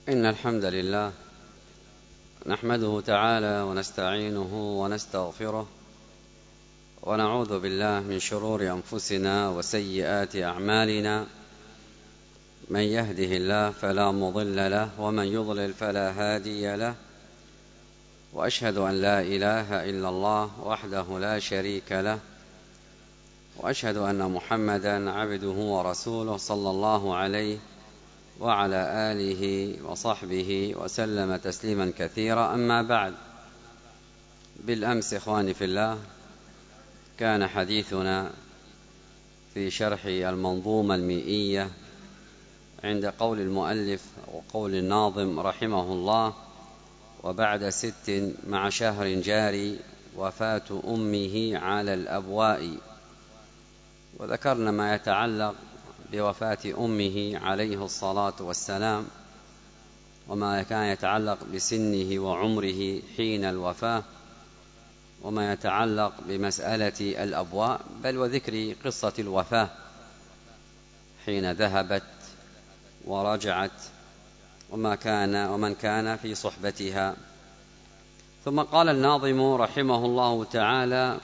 إن الحمد لله نحمده تعالى ونستعينه ونستغفره ونعوذ بالله من شرور أنفسنا وسيئات أعمالنا. من يهده الله فلا مضل له ومن يضلل فلا هادي له، وأشهد أن لا إله إلا الله وحده لا شريك له، وأشهد أن محمدا عبده ورسوله صلى الله عليه وعلى آله وصحبه وسلم تسليما كثيرا. أما بعد، بالأمس إخواني في الله كان حديثنا في شرح المنظومة المئية عند قول المؤلف وقول الناظم رحمه الله: وبعد 6 مع شهر جاري وفاة أمه على الأبواء. وذكرنا ما يتعلق بوفاة أمه عليه الصلاة والسلام، وما كان يتعلق بسنه وعمره حين الوفاة، وما يتعلق بمسألة الأبواء، بل وذكر قصة الوفاة حين ذهبت ورجعت ومن كان في صحبتها. ثم قال الناظم رحمه الله تعالى: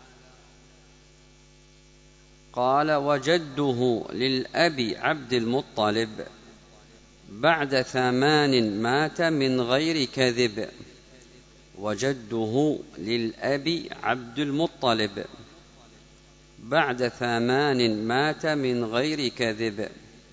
قال: وجده للأب عبد المطلب بعد 8 مات من غير كذب. وجده للأب عبد المطلب بعد 8 مات من غير كذب.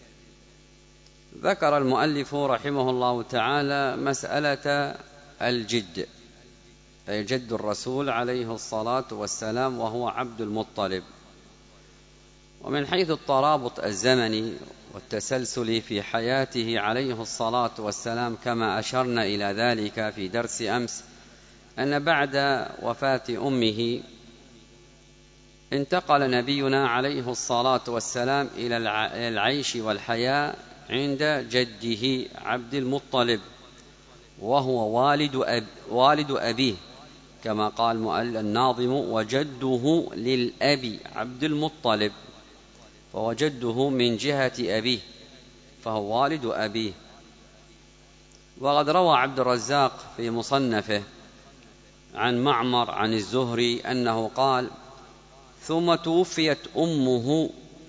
ذكر المؤلف رحمه الله تعالى مسألة الجد، أي جد الرسول عليه الصلاة والسلام، وهو عبد المطلب. ومن حيث الترابط الزمني والتسلسل في حياته عليه الصلاة والسلام، كما أشرنا إلى ذلك في درس أمس، أن بعد وفاة أمه انتقل نبينا عليه الصلاة والسلام إلى العيش والحياة عند جده عبد المطلب، وهو والد أبيه، كما قال الناظم: وجده للأب عبد المطلب، فوجده من جهة أبيه، فهو والد أبيه. وقد روى عبد الرزاق في مصنفه عن معمر عن الزهري أنه قال: ثم توفيت أمه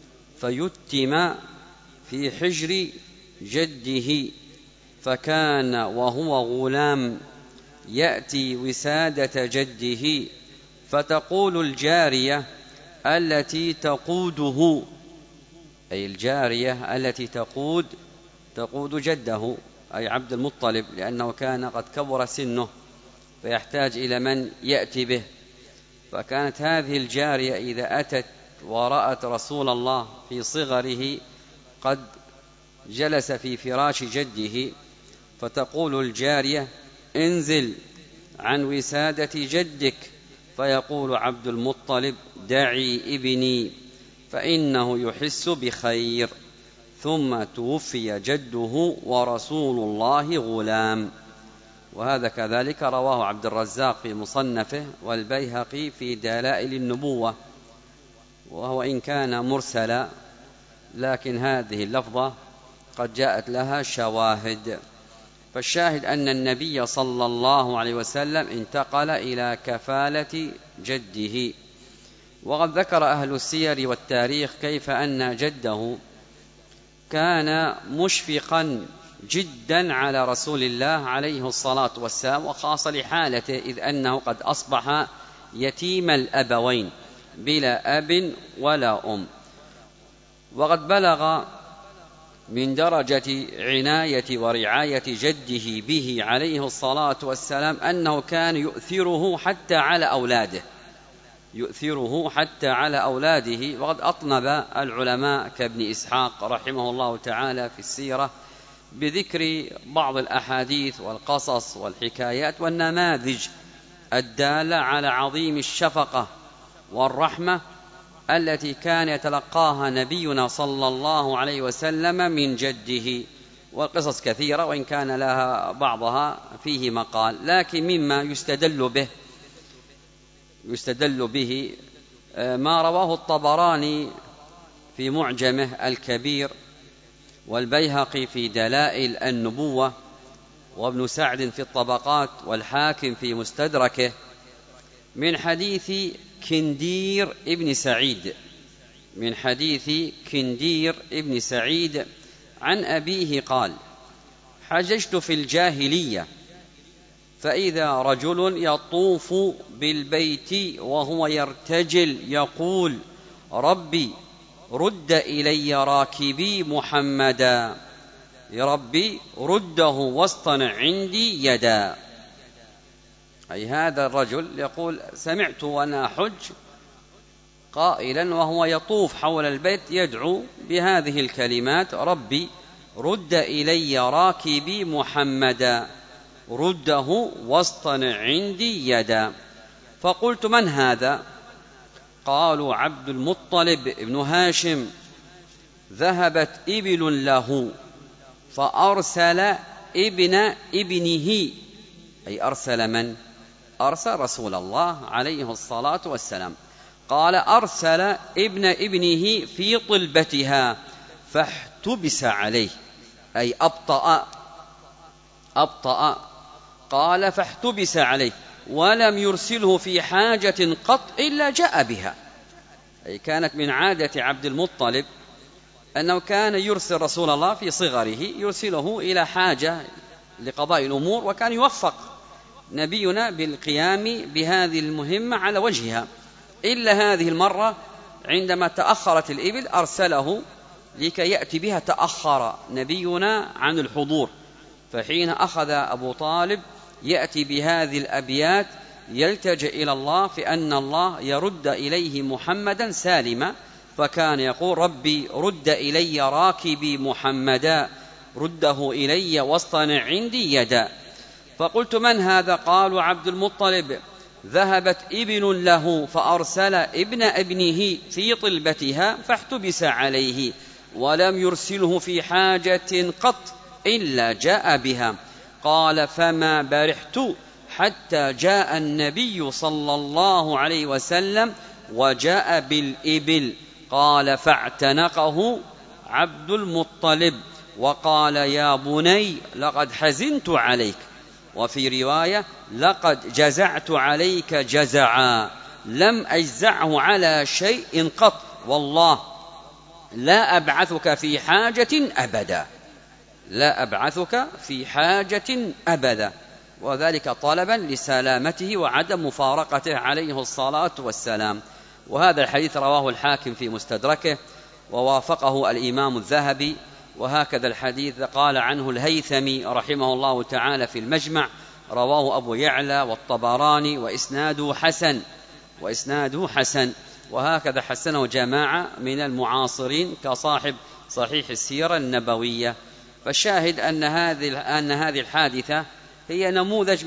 فيتم في حجر جده، فكان وهو غلام يأتي وسادة جده، فتقول الجارية التي تقوده، أي الجارية التي تقود جده أي عبد المطلب، لأنه كان قد كبر سنه فيحتاج إلى من يأتي به. فكانت هذه الجارية إذا أتت ورأت رسول الله في صغره قد جلس في فراش جده، فتقول الجارية: انزل عن وسادة جدك. فيقول عبد المطلب: دعي ابني فإنه يحس بخير. ثم توفي جده ورسول الله غلام. وهذا كذلك رواه عبد الرزاق في مصنفه والبيهقي في دلائل النبوة، وهو إن كان مرسلا، لكن هذه اللفظة قد جاءت لها شواهد. فالشاهد أن النبي صلى الله عليه وسلم انتقل إلى كفالة جده. وقد ذكر أهل السير والتاريخ كيف أن جده كان مشفقا جدا على رسول الله عليه الصلاة والسلام، وخاصة لحالته، إذ أنه قد أصبح يتيم الأبوين بلا أب ولا أم. وقد بلغ من درجة عناية ورعاية جده به عليه الصلاة والسلام أنه كان يؤثره حتى على أولاده. وقد أطنب العلماء كابن إسحاق رحمه الله تعالى في السيرة بذكر بعض الأحاديث والقصص والحكايات والنماذج الدالة على عظيم الشفقة والرحمة التي كان يتلقاها نبينا صلى الله عليه وسلم من جده. والقصص كثيرة، وإن كان لها بعضها فيه مقال، لكن مما يستدل به ما رواه الطبراني في معجمه الكبير والبيهقي في دلائل النبوة وابن سعد في الطبقات والحاكم في مستدركه من حديث كندير ابن سعيد عن أبيه قال: حججت في الجاهلية فإذا رجل يطوف بالبيت وهو يرتجل يقول: ربي رد إلي راكبي محمدا، ربي رده واصطنع عندي يدا. أي هذا الرجل يقول: سمعت وأنا أحج قائلا وهو يطوف حول البيت يدعو بهذه الكلمات: ربي رد إلي راكبي محمدا، رده واصطنع عندي يدا. فقلت: من هذا؟ قالوا: عبد المطلب ابن هاشم، ذهبت إبل له فأرسل ابن ابنه. أي أرسل من؟ أرسل رسول الله عليه الصلاة والسلام. قال: أرسل ابن ابنه في طلبتها فاحتبس عليه، أي أبطأ. قال: فاحتبس عليه ولم يرسله في حاجة قط إلا جاء بها. أي كانت من عادة عبد المطلب أنه كان يرسل رسول الله في صغره، يرسله إلى حاجة لقضاء الأمور، وكان يوفق نبينا بالقيام بهذه المهمة على وجهها، إلا هذه المرة عندما تأخرت الإبل أرسله لكي يأتي بها، تأخر نبينا عن الحضور. فحين أخذ أبو طالب يأتي بهذه الأبيات يلتجئ إلى الله في أن الله يرد إليه محمدا سالما، فكان يقول: ربي رد إلي راكبي محمدا، رده إلي واصطنع عندي يدا. فقلت: من هذا؟ قالوا: عبد المطلب، ذهبت إبل له فأرسل ابن ابنه في طلبتها فاحتبس عليه ولم يرسله في حاجة قط إلا جاء بها. قال: فما برحت حتى جاء النبي صلى الله عليه وسلم وجاء بالإبل. قال: فاعتنقه عبد المطلب وقال: يا بني لقد حزنت عليك، وفي رواية: لقد جزعت عليك جزعا لم أجزعه على شيء قط، والله لا أبعثك في حاجة أبدا، وذلك طلبا لسلامته وعدم مفارقته عليه الصلاة والسلام. وهذا الحديث رواه الحاكم في مستدركه ووافقه الإمام الذهبي. وهكذا الحديث قال عنه الهيثمي رحمه الله تعالى في المجمع، رواه أبو يعلى والطبراني وإسناده حسن. وهكذا حسنه جماعة من المعاصرين كصاحب صحيح السيرة النبوية. فالشاهد أن هذه الحادثة هي نموذج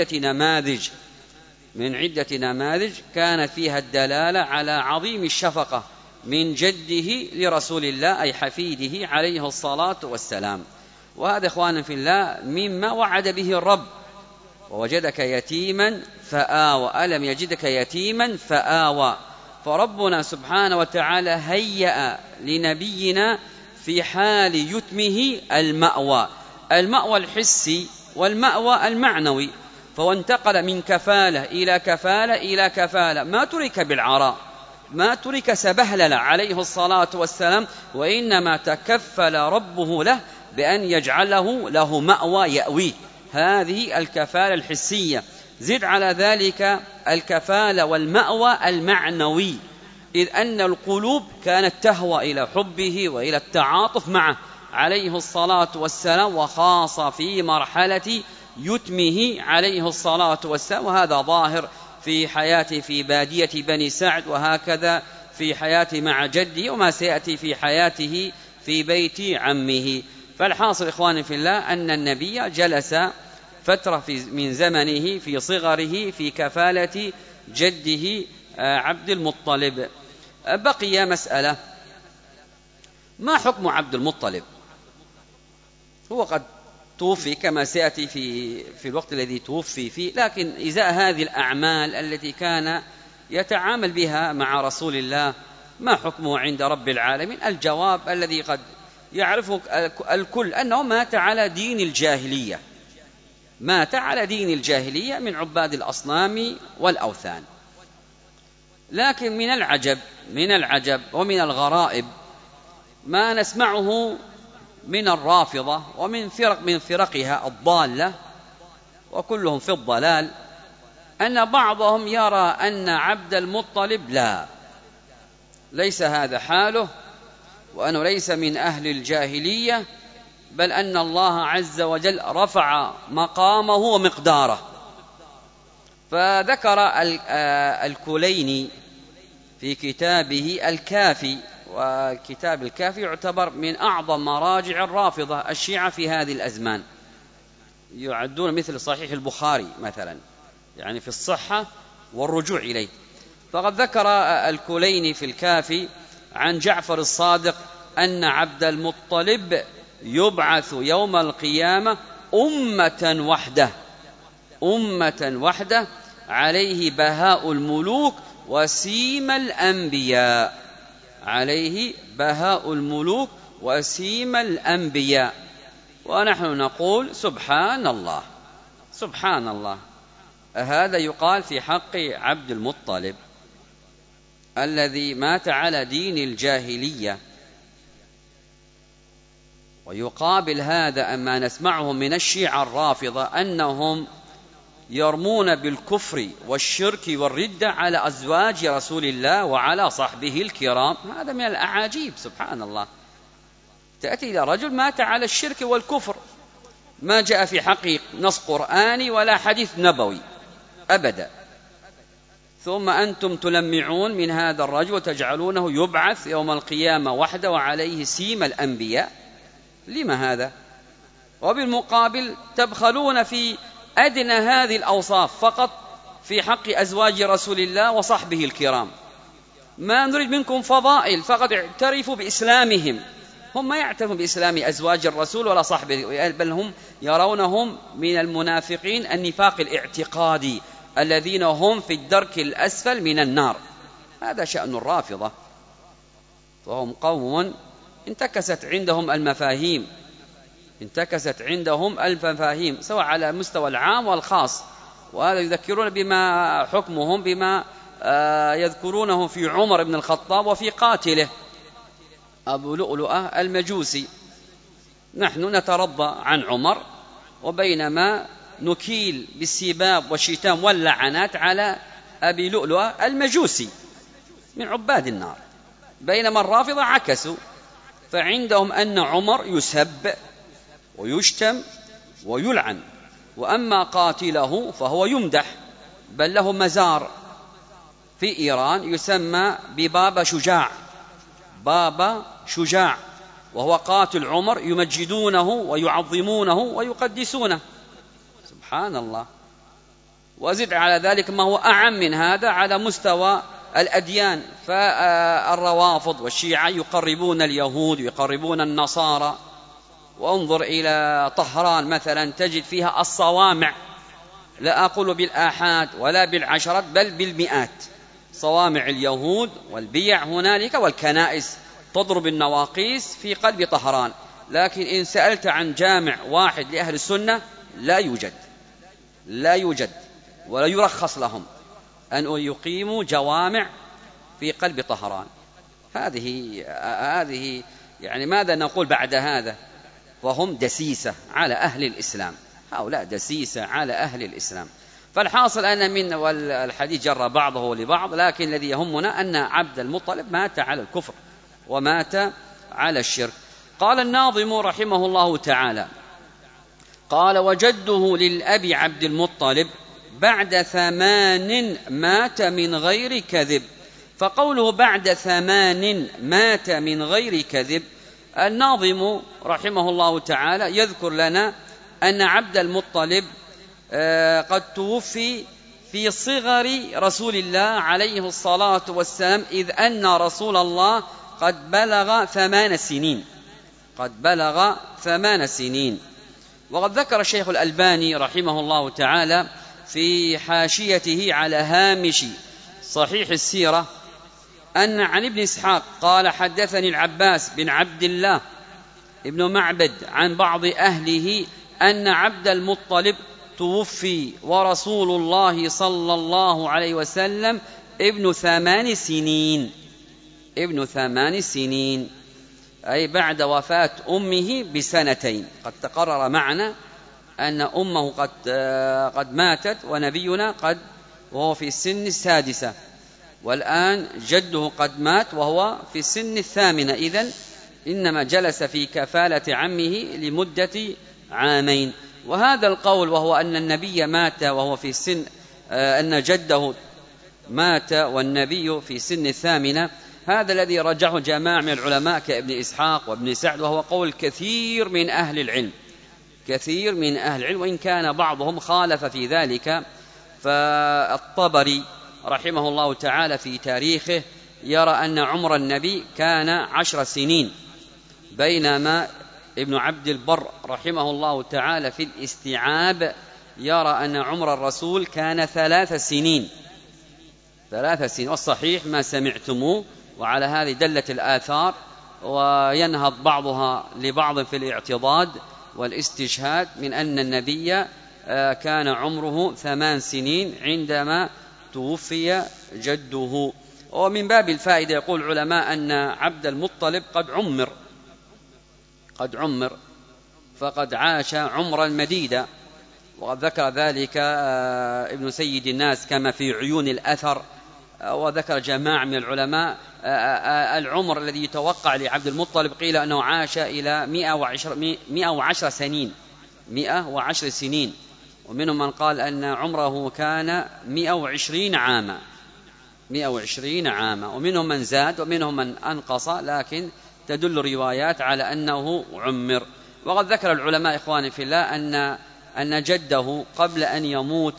من عدة نماذج كانت فيها الدلالة على عظيم الشفقة من جده لرسول الله، أي حفيده عليه الصلاة والسلام. وهذا إخوانا في الله مما وعد به الرب: ووجدك يتيما فآوى، ألم يجدك يتيما فآوى. فربنا سبحانه وتعالى هيأ لنبينا في حال يتمه المأوى الحسي والمأوى المعنوي، فانتقل من كفالة إلى كفالة، ما ترك بالعراء، ما ترك سبهلل عليه الصلاة والسلام، وإنما تكفل ربه له بأن يجعله له مأوى يأويه. هذه الكفالة الحسية. زد على ذلك الكفالة والمأوى المعنوي، إذ أن القلوب كانت تهوى إلى حبه وإلى التعاطف معه عليه الصلاة والسلام، وخاصة في مرحلة يتمه عليه الصلاة والسلام. وهذا ظاهر في حياته في بادية بني سعد، وهكذا في حياته مع جده، وما سيأتي في حياته في بيت عمه. فالحاصل إخواني في الله أن النبي جلس فترة من زمنه في صغره في كفالة جده عبد المطلب. بقي مسألة: ما حكم عبد المطلب؟ هو قد توفي كما سيأتي في الوقت الذي توفي فيه، لكن إزاء هذه الأعمال التي كان يتعامل بها مع رسول الله ما حكمه عند رب العالمين؟ الجواب الذي قد يعرفه الكل أنه مات على دين الجاهلية، مات على دين الجاهلية من عباد الأصنام والأوثان. لكن من العجب ومن الغرائب ما نسمعه من الرافضة ومن فرقها الضالة، وكلهم في الضلال، أن بعضهم يرى أن عبد المطلب ليس هذا حاله، وأنه ليس من أهل الجاهلية، بل أن الله عز وجل رفع مقامه ومقداره. فذكر الكليني في كتابه الكافي، وكتاب الكافي يعتبر من أعظم مراجع الرافضة الشيعة في هذه الأزمان، يعدون مثل صحيح البخاري مثلا، يعني في الصحة والرجوع إليه. فقد ذكر الكليني في الكافي عن جعفر الصادق أن عبد المطلب يبعث يوم القيامة أمة وحدة عليه بهاء الملوك وسيم الأنبياء، ونحن نقول سبحان الله. هذا يقال في حق عبد المطلب الذي مات على دين الجاهلية. ويقابل هذا أما نسمعه من الشيعة الرافضة أنهم يرمون بالكفر والشرك والردة على أزواج رسول الله وعلى صحبه الكرام. هذا من الأعاجيب، سبحان الله. تأتي إلى رجل مات على الشرك والكفر، ما جاء في حقه نص قرآني ولا حديث نبوي أبدا، ثم أنتم تلمعون من هذا الرجل وتجعلونه يبعث يوم القيامة وحده وعليه سيم الأنبياء. لما هذا؟ وبالمقابل تبخلون في أدنى هذه الأوصاف فقط في حق أزواج رسول الله وصحبه الكرام. ما نريد منكم فضائل، فقط اعترفوا بإسلامهم. هم ما يعترفون بإسلام أزواج الرسول ولا صحبه، بل هم يرونهم من المنافقين النفاق الاعتقادي الذين هم في الدرك الأسفل من النار. هذا شأن الرافضة، وهم قوم انتكست عندهم المفاهيم سواء على المستوى العام والخاص. وهذا يذكرون بما حكمهم بما يذكرونه في عمر بن الخطاب وفي قاتله أبو لؤلؤة المجوسي. نحن نترضى عن عمر، وبينما نكيل بالسباب والشتام واللعنات على أبي لؤلؤة المجوسي من عباد النار، بينما الرافضة عكسوا، فعندهم أن عمر يسب ويشتم ويلعن، وأما قاتله فهو يمدح، بل له مزار في إيران يسمى ببابا شجاع، وهو قاتل عمر، يمجدونه ويعظمونه ويقدسونه. سبحان الله. وزد على ذلك ما هو أعم من هذا على مستوى الأديان، فالروافض والشيعة يقربون اليهود ويقربون النصارى. وانظر إلى طهران مثلا تجد فيها الصوامع، لا أقول بالآحاد ولا بالعشرات بل بالمئات، صوامع اليهود والبيع هنالك والكنائس تضرب النواقيس في قلب طهران. لكن إن سألت عن جامع واحد لأهل السنة لا يوجد ولا يرخص لهم أن يقيموا جوامع في قلب طهران. هذه يعني ماذا نقول بعد هذا؟ وهم دسيسة على أهل الإسلام، هؤلاء دسيسة على أهل الإسلام. فالحاصل أن والحديث جر بعضه لبعض، لكن الذي يهمنا أن عبد المطلب مات على الكفر ومات على الشرك. قال الناظم رحمه الله تعالى: قال: وجده للأب عبد المطلب بعد 8 مات من غير كذب. فقوله بعد 8 مات من غير كذب، الناظم رحمه الله تعالى يذكر لنا أن عبد المطلب قد توفي في صغر رسول الله عليه الصلاة والسلام، إذ أن رسول الله قد بلغ 8 سنين. وقد ذكر الشيخ الألباني رحمه الله تعالى في حاشيته على هامش صحيح السيرة أن عن ابن إسحاق قال: حدثني العباس بن عبد الله ابن معبد عن بعض أهله أن عبد المطلب توفي ورسول الله صلى الله عليه وسلم ابن 8 سنين، ابن 8 سنين، أي بعد وفاة أمه بسنتين. قد تقرر معنا أن أمه قد ماتت ونبينا وهو في السن 6، والآن جده قد مات وهو في السن 8، إذن إنما جلس في كفالة عمه لمدة 2 عام. وهذا القول وهو أن النبي مات وهو في السن أن جده مات والنبي في سن 8، هذا الذي رجحه جماعة من العلماء كابن إسحاق وابن سعد، وهو قول كثير من أهل العلم، كثير من أهل العلم، وإن كان بعضهم خالف في ذلك. فالطبري رحمه الله تعالى في تاريخه يرى أن عمر النبي كان 10 سنين، بينما ابن عبد البر رحمه الله تعالى في الاستيعاب يرى أن عمر الرسول كان 3 سنين، 3 سنين. والصحيح ما سمعتموه، وعلى هذه دلت الآثار، وينهض بعضها لبعض في الاعتضاد والاستشهاد من أن النبي كان عمره 8 سنين عندما توفي جده. ومن باب الفائدة يقول العلماء أن عبد المطلب قد عمر فقد عاش عمرا مديدا، وقد ذكر ذلك ابن سيد الناس كما في عيون الأثر، وذكر جماعة من العلماء العمر الذي يتوقع لعبد المطلب، قيل أنه عاش إلى 110 سنين، 110 سنين، ومنهم من قال أن عمره كان 120 عاما، 120 عاما، ومنهم من زاد ومنهم من أنقص، لكن تدل روايات على أنه عمر. وقد ذكر العلماء إخواني في الله أن جده قبل أن يموت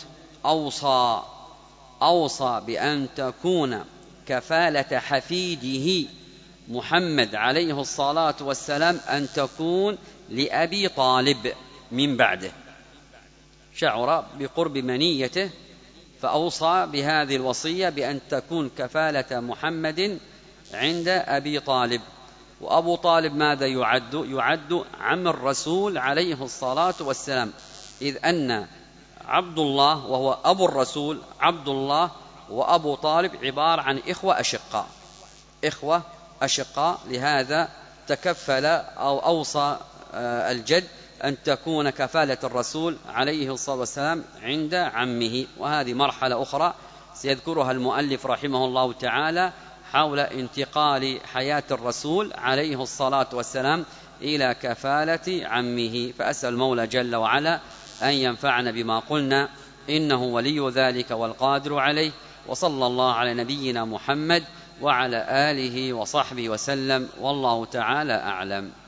أوصى بأن تكون كفالة حفيده محمد عليه الصلاة والسلام أن تكون لأبي طالب من بعده، شعر بقرب منيته فأوصى بهذه الوصية بأن تكون كفالة محمد عند أبي طالب. وأبو طالب ماذا يعد عم الرسول عليه الصلاة والسلام، إذ أن عبد الله وهو أبو الرسول، عبد الله وأبو طالب عبارة عن إخوة أشقاء، لهذا تكفل أو أوصى الجد أن تكون كفالة الرسول عليه الصلاة والسلام عند عمه. وهذه مرحلة أخرى سيذكرها المؤلف رحمه الله تعالى حول انتقال حياة الرسول عليه الصلاة والسلام إلى كفالة عمه. فأسأل المولى جل وعلا أن ينفعنا بما قلنا، إنه ولي ذلك والقادر عليه. وصلى الله على نبينا محمد وعلى آله وصحبه وسلم، والله تعالى أعلم.